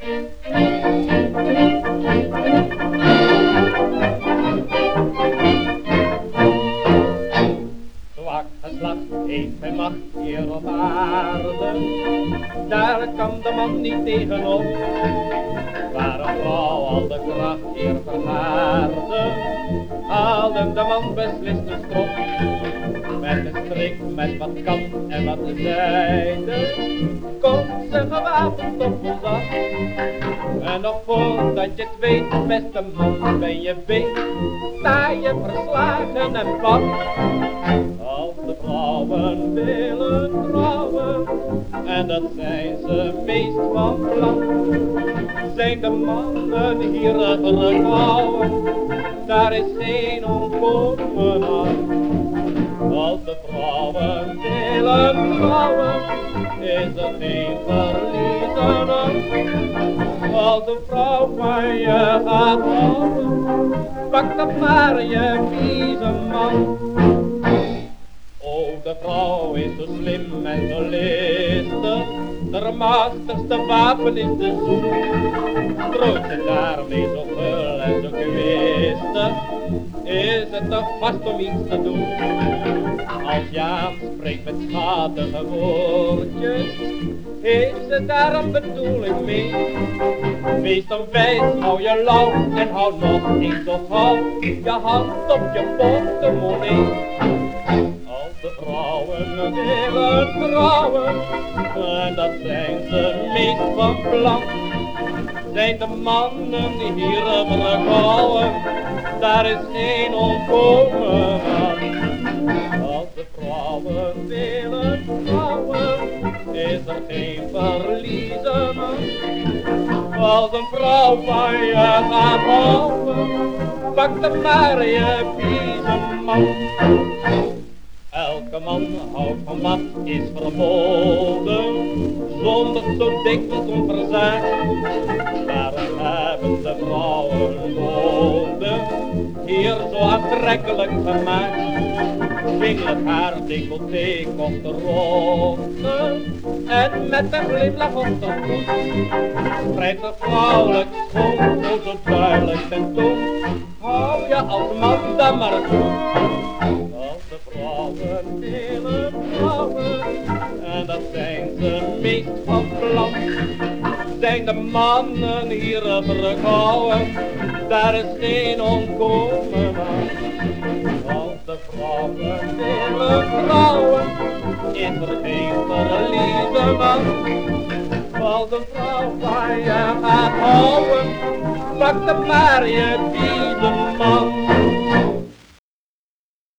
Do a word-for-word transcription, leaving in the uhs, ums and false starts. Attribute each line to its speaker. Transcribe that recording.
Speaker 1: Zwak geslacht heeft geen macht hier op aarde, daar kan de man niet tegenop. Waar een vrouw al de kracht hier vergaarde, haalde de man beslist een strop. Met een strik, met wat kant en wat zijde, komt ze gewapend op ons af. En nog voordat je het weet, beste man, ben je beet, sta je verslagen en pap. Als de vrouwen willen trouwen, en dat zijn ze meest van plan, zijn de mannen hier verkouden, daar is geen ontkomen aan. Als de vrouwen willen trouwen, is er geen verliezen aan. Als de vrouw van je gaat houden, pak dan maar je biezenman. Oh, de vrouw is zo slim en zo listig, de machtigste wapen is de zoen. Strooit ze daarmee zo gul en zo kwistig, is het toch vast om iets te doen. Als je aanspreekt met schatige woordjes, heeft ze daar een bedoeling mee. Wees dan wijs, hou je lauw en hou nog eens zo gauw je hand op je portemonnee. Als de vrouwen willen trouwen, en dat zijn ze meest van plan, zijn de mannen hier verkouden, daar is geen ontkomen aan. Als de vrouwen willen trouwen, is er geen verliezen aan. Als een vrouw van je gaat houden, pak dan maar je biezenman. Elke man houdt van wat is verboden, zonder zo dikwijls onverzaakt. Daarom hebben de vrouwen mode hier zo aantrekkelijk gemaakt. Swingelijk haar decolleté komt te rokken, en met een glimlach op de voet spreidt er vrouwelijk schoon, zo zo duidelijk tentoon. Hou je als man dan maar toe. Als de vrouwen willen trouwen, en dat zijn ze meest van plan, zijn de mannen hier verkouden, daar is geen ontkomen aan. Als de vrouwen willen trouwen, is er geen verliezen aan. Als een vrouw van je gaat houden, pak dan maar je biezenman.